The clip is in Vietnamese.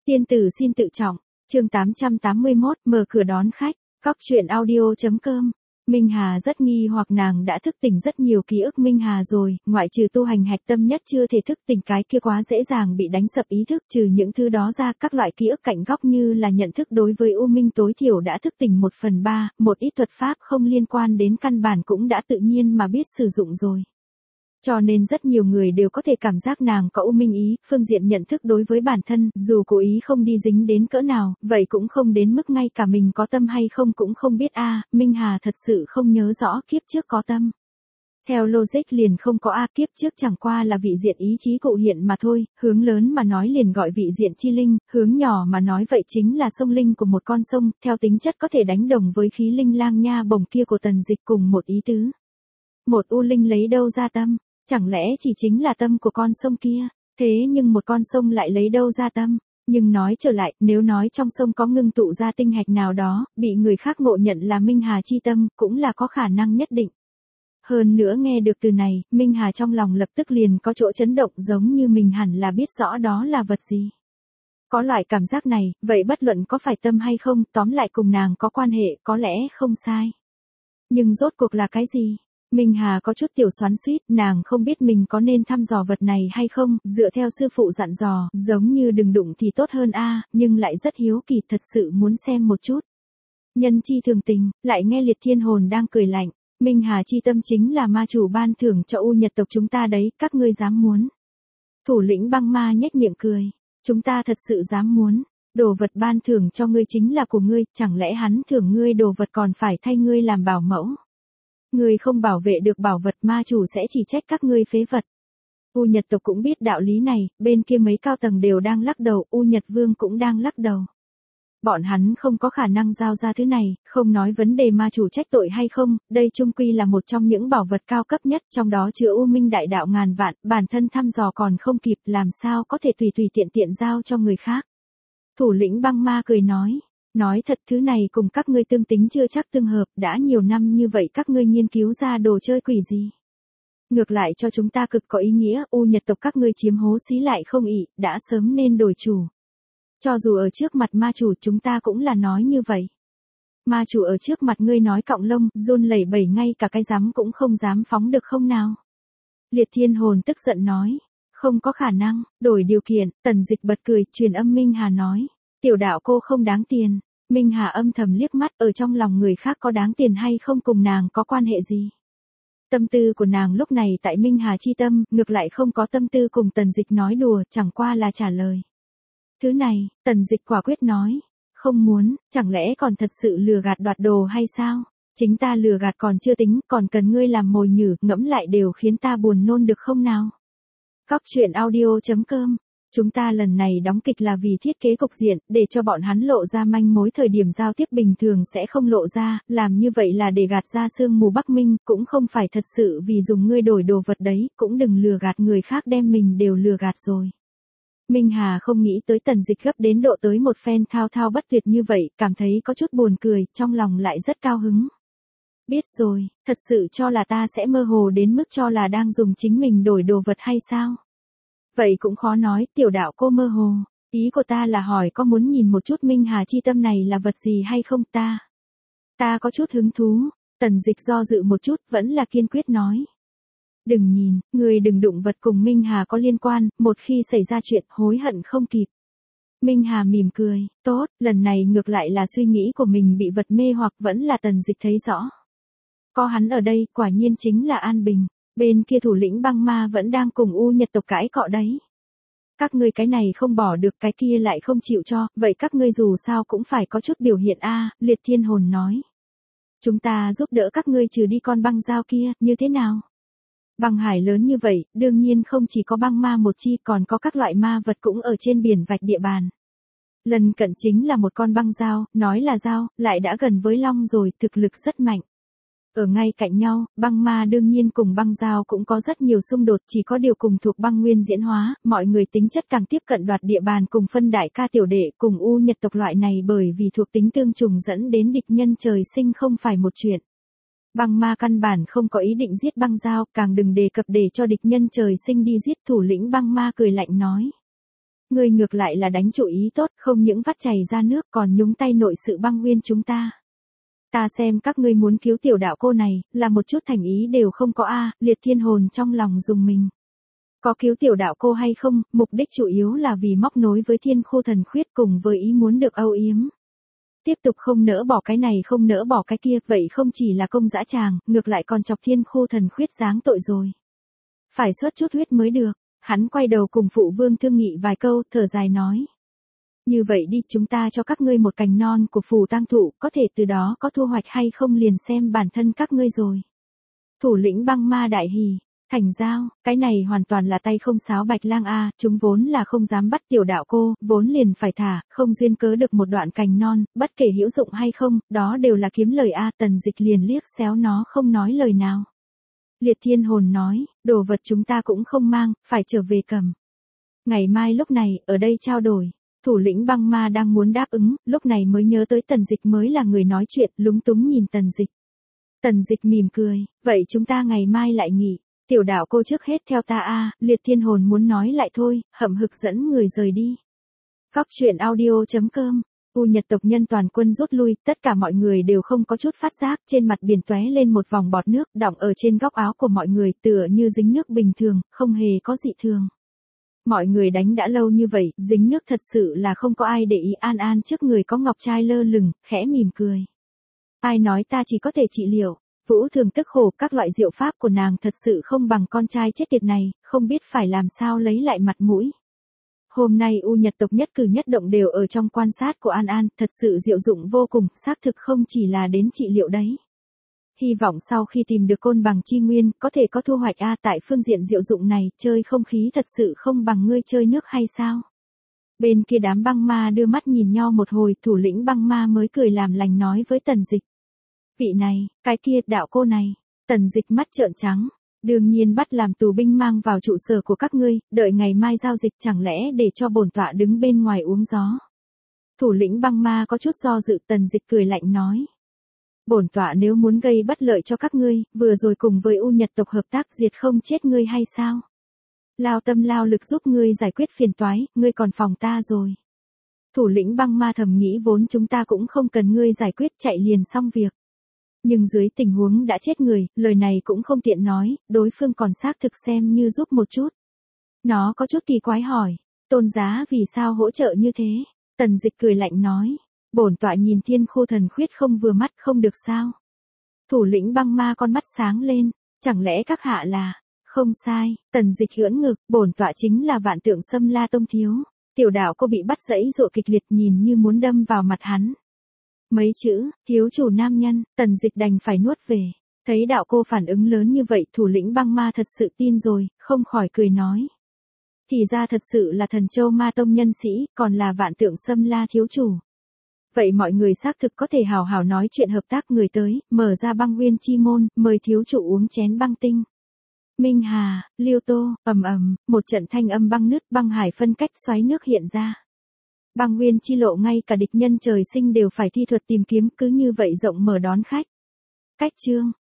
Tiên tử xin tự trọng, chương 881, mở cửa đón khách, Cóc truyện audio.com. Minh Hà rất nghi hoặc nàng đã thức tỉnh rất nhiều ký ức Minh Hà rồi, ngoại trừ tu hành hạch tâm nhất chưa thể thức tỉnh cái kia quá dễ dàng bị đánh sập ý thức, trừ những thứ đó ra các loại ký ức cạnh góc như là nhận thức đối với U Minh tối thiểu đã thức tỉnh 1/3, một ít thuật pháp không liên quan đến căn bản cũng đã tự nhiên mà biết sử dụng rồi. Cho nên rất nhiều người đều có thể cảm giác nàng có U Minh ý, phương diện nhận thức đối với bản thân, dù cố ý không đi dính đến cỡ nào, vậy cũng không đến mức ngay cả mình có tâm hay không cũng không biết Minh Hà thật sự không nhớ rõ kiếp trước có tâm. Theo logic liền không có kiếp trước chẳng qua là vị diện ý chí cụ hiện mà thôi, hướng lớn mà nói liền gọi vị diện chi linh, hướng nhỏ mà nói vậy chính là sông linh của một con sông, theo tính chất có thể đánh đồng với khí linh lang nha bồng kia của Tần Dịch cùng một ý tứ. Một U linh lấy đâu ra tâm? Chẳng lẽ chỉ chính là tâm của con sông kia, thế nhưng một con sông lại lấy đâu ra tâm? Nhưng nói trở lại, nếu nói trong sông có ngưng tụ ra tinh hạch nào đó, bị người khác ngộ nhận là Minh Hà chi tâm, cũng là có khả năng nhất định. Hơn nữa nghe được từ này, Minh Hà trong lòng lập tức liền có chỗ chấn động giống như mình hẳn là biết rõ đó là vật gì. Có loại cảm giác này, vậy bất luận có phải tâm hay không, tóm lại cùng nàng có quan hệ, có lẽ không sai. Nhưng rốt cuộc là cái gì? Minh Hà có chút tiểu xoắn xuýt, nàng không biết mình có nên thăm dò vật này hay không, dựa theo sư phụ dặn dò, giống như đừng đụng thì tốt hơn nhưng lại rất hiếu kỳ thật sự muốn xem một chút. Nhân chi thường tình, lại nghe Liệt Thiên Hồn đang cười lạnh, Minh Hà chi tâm chính là ma chủ ban thưởng cho U Nhật tộc chúng ta đấy, các ngươi dám muốn. Thủ lĩnh băng ma nhếch miệng cười, chúng ta thật sự dám muốn, đồ vật ban thưởng cho ngươi chính là của ngươi, chẳng lẽ hắn thưởng ngươi đồ vật còn phải thay ngươi làm bảo mẫu. Ngươi không bảo vệ được bảo vật ma chủ sẽ chỉ trách các ngươi phế vật. U Nhật tộc cũng biết đạo lý này, bên kia mấy cao tầng đều đang lắc đầu, U Nhật Vương cũng đang lắc đầu. Bọn hắn không có khả năng giao ra thứ này, không nói vấn đề ma chủ trách tội hay không, đây chung quy là một trong những bảo vật cao cấp nhất, trong đó chứa U Minh đại đạo ngàn vạn, bản thân thăm dò còn không kịp, làm sao có thể tùy tiện giao cho người khác. Thủ lĩnh băng ma cười nói thật thứ này cùng các ngươi tương tính chưa chắc tương hợp, đã nhiều năm như vậy các ngươi nghiên cứu ra đồ chơi quỷ gì. Ngược lại cho chúng ta cực có ý nghĩa, U Nhật tộc các ngươi chiếm hố xí lại không ị, đã sớm nên đổi chủ. Cho dù ở trước mặt ma chủ chúng ta cũng là nói như vậy. Ma chủ ở trước mặt ngươi nói cọng lông, run lẩy bẩy ngay cả cái rắm cũng không dám phóng được không nào. Liệt Thiên Hồn tức giận nói, không có khả năng, đổi điều kiện, Tần Dịch bật cười, truyền âm Minh Hà nói. Tiểu đạo cô không đáng tiền. Minh Hà âm thầm liếc mắt, ở trong lòng người khác có đáng tiền hay không cùng nàng có quan hệ gì. Tâm tư của nàng lúc này tại Minh Hà chi tâm, ngược lại không có tâm tư cùng Tần Dịch nói đùa, chẳng qua là trả lời. Thứ này, Tần Dịch quả quyết nói. Không muốn, chẳng lẽ còn thật sự lừa gạt đoạt đồ hay sao? Chính ta lừa gạt còn chưa tính, còn cần ngươi làm mồi nhử, ngẫm lại đều khiến ta buồn nôn được không nào? Cóc truyện audio.com. Chúng ta lần này đóng kịch là vì thiết kế cục diện, để cho bọn hắn lộ ra manh mối thời điểm giao tiếp bình thường sẽ không lộ ra, làm như vậy là để gạt ra sương mù Bắc Minh, cũng không phải thật sự vì dùng ngươi đổi đồ vật đấy, cũng đừng lừa gạt người khác đem mình đều lừa gạt rồi. Minh Hà không nghĩ tới Tần Dịch gấp đến độ tới một phen thao thao bất tuyệt như vậy, cảm thấy có chút buồn cười, trong lòng lại rất cao hứng. Biết rồi, thật sự cho là ta sẽ mơ hồ đến mức cho là đang dùng chính mình đổi đồ vật hay sao? Vậy cũng khó nói, tiểu đạo cô mơ hồ, ý của ta là hỏi có muốn nhìn một chút Minh Hà chi tâm này là vật gì hay không ta có chút hứng thú, Tần Dịch do dự một chút vẫn là kiên quyết nói. Đừng nhìn, người đừng đụng vật cùng Minh Hà có liên quan, một khi xảy ra chuyện hối hận không kịp. Minh Hà mỉm cười, tốt, lần này ngược lại là suy nghĩ của mình bị vật mê hoặc vẫn là Tần Dịch thấy rõ. Có hắn ở đây, quả nhiên chính là an bình. Bên kia thủ lĩnh băng ma vẫn đang cùng U Nhật tộc cãi cọ đấy. Các ngươi cái này không bỏ được cái kia lại không chịu cho, vậy các ngươi dù sao cũng phải có chút biểu hiện Liệt Thiên Hồn nói. Chúng ta giúp đỡ các ngươi trừ đi con băng dao kia, như thế nào? Băng hải lớn như vậy, đương nhiên không chỉ có băng ma một chi còn có các loại ma vật cũng ở trên biển vạch địa bàn. Lần cận chính là một con băng dao, nói là dao, lại đã gần với long rồi, thực lực rất mạnh. Ở ngay cạnh nhau, băng ma đương nhiên cùng băng dao cũng có rất nhiều xung đột, chỉ có điều cùng thuộc băng nguyên diễn hóa, mọi người tính chất càng tiếp cận đoạt địa bàn cùng phân đại ca tiểu đệ cùng U Nhật tộc loại này bởi vì thuộc tính tương trùng dẫn đến địch nhân trời sinh không phải một chuyện. Băng ma căn bản không có ý định giết băng dao, càng đừng đề cập để cho địch nhân trời sinh đi giết. Thủ lĩnh băng ma cười lạnh nói. Ngươi ngược lại là đánh chủ ý tốt, không những vắt chảy ra nước còn nhúng tay nội sự băng nguyên chúng ta. Ta xem các ngươi muốn cứu tiểu đạo cô này, là một chút thành ý đều không có a. Liệt Thiên Hồn trong lòng dùng mình. Có cứu tiểu đạo cô hay không, mục đích chủ yếu là vì móc nối với Thiên Khu Thần Khuyết cùng với ý muốn được âu yếm. Tiếp tục không nỡ bỏ cái này không nỡ bỏ cái kia, vậy không chỉ là công dã tràng, ngược lại còn chọc Thiên Khu Thần Khuyết giáng tội rồi. Phải xuất chút huyết mới được. Hắn quay đầu cùng phụ vương thương nghị vài câu, thở dài nói. Như vậy đi, chúng ta cho các ngươi một cành non của phù tang thụ, có thể từ đó có thu hoạch hay không liền xem bản thân các ngươi rồi. Thủ lĩnh băng ma đại hỉ, thành giao, cái này hoàn toàn là tay không sáo Bạch Lang a, chúng vốn là không dám bắt tiểu đạo cô, vốn liền phải thả, không duyên cớ được một đoạn cành non, bất kể hữu dụng hay không, đó đều là kiếm lời a. Tần Dịch liền liếc xéo nó không nói lời nào. Liệt Thiên Hồn nói, đồ vật chúng ta cũng không mang, phải trở về cầm. Ngày mai lúc này, ở đây trao đổi. Thủ lĩnh băng ma đang muốn đáp ứng, lúc này mới nhớ tới Tần Dịch mới là người nói chuyện, lúng túng nhìn Tần Dịch. Tần Dịch mỉm cười, vậy chúng ta ngày mai lại nghỉ. Tiểu đạo cô trước hết theo ta a. Liệt Thiên Hồn muốn nói lại thôi, hậm hực dẫn người rời đi. Góc truyện audio.com. U Nhật tộc nhân toàn quân rút lui, tất cả mọi người đều không có chút phát giác, trên mặt biển tóe lên một vòng bọt nước, đọng ở trên góc áo của mọi người, tựa như dính nước bình thường, không hề có dị thường. Mọi người đánh đã lâu như vậy, dính nước thật sự là không có ai để ý. An An trước người có ngọc trai lơ lửng, khẽ mỉm cười. Ai nói ta chỉ có thể trị liệu. Vũ Thường tức khổ, các loại diệu pháp của nàng thật sự không bằng con trai chết tiệt này, không biết phải làm sao lấy lại mặt mũi. Hôm nay U Nhật tộc nhất cử nhất động đều ở trong quan sát của An An, thật sự diệu dụng vô cùng, xác thực không chỉ là đến trị liệu đấy. Hy vọng sau khi tìm được côn bằng chi nguyên, có thể có thu hoạch a. Tại phương diện diệu dụng này, chơi không khí thật sự không bằng ngươi chơi nước hay sao? Bên kia đám băng ma đưa mắt nhìn nhau một hồi, thủ lĩnh băng ma mới cười làm lành nói với Tần Dịch. Vị này, cái kia, đạo cô này. Tần Dịch mắt trợn trắng. Đương nhiên bắt làm tù binh mang vào trụ sở của các ngươi, đợi ngày mai giao dịch, chẳng lẽ để cho bổn tọa đứng bên ngoài uống gió. Thủ lĩnh băng ma có chút do dự. Tần Dịch cười lạnh nói. Bổn tọa nếu muốn gây bất lợi cho các ngươi, vừa rồi cùng với U Nhật tộc hợp tác diệt không chết ngươi hay sao? Lao tâm lao lực giúp ngươi giải quyết phiền toái, ngươi còn phòng ta rồi. Thủ lĩnh băng ma thầm nghĩ vốn chúng ta cũng không cần ngươi giải quyết, chạy liền xong việc. Nhưng dưới tình huống đã chết người, lời này cũng không tiện nói, đối phương còn xác thực xem như giúp một chút. Nó có chút kỳ quái hỏi, tôn giá vì sao hỗ trợ như thế? Tần Dịch cười lạnh nói, bổn tọa nhìn Thiên Khu Thần Khuyết không vừa mắt không được sao? Thủ lĩnh băng ma con mắt sáng lên, chẳng lẽ các hạ là... Không sai, Tần Dịch ưỡn ngực, bổn tọa chính là Vạn Tượng Sâm La Tông thiếu. Tiểu đạo cô bị bắt dẫy dụa kịch liệt, nhìn như muốn đâm vào mặt hắn. Mấy chữ, thiếu chủ nam nhân, Tần Dịch đành phải nuốt về. Thấy đạo cô phản ứng lớn như vậy, thủ lĩnh băng ma thật sự tin rồi, không khỏi cười nói. Thì ra thật sự là Thần Châu Ma Tông nhân sĩ, còn là Vạn Tượng Sâm La thiếu chủ. Vậy mọi người xác thực có thể hào hào nói chuyện hợp tác. Người tới, mở ra băng nguyên chi môn, mời thiếu chủ uống chén băng tinh. Minh Hà, Liêu Tô, ầm ầm, một trận thanh âm băng nứt, băng hải phân cách xoáy nước hiện ra. Băng nguyên chi lộ ngay cả địch nhân trời sinh đều phải thi thuật tìm kiếm, cứ như vậy rộng mở đón khách. Cách chương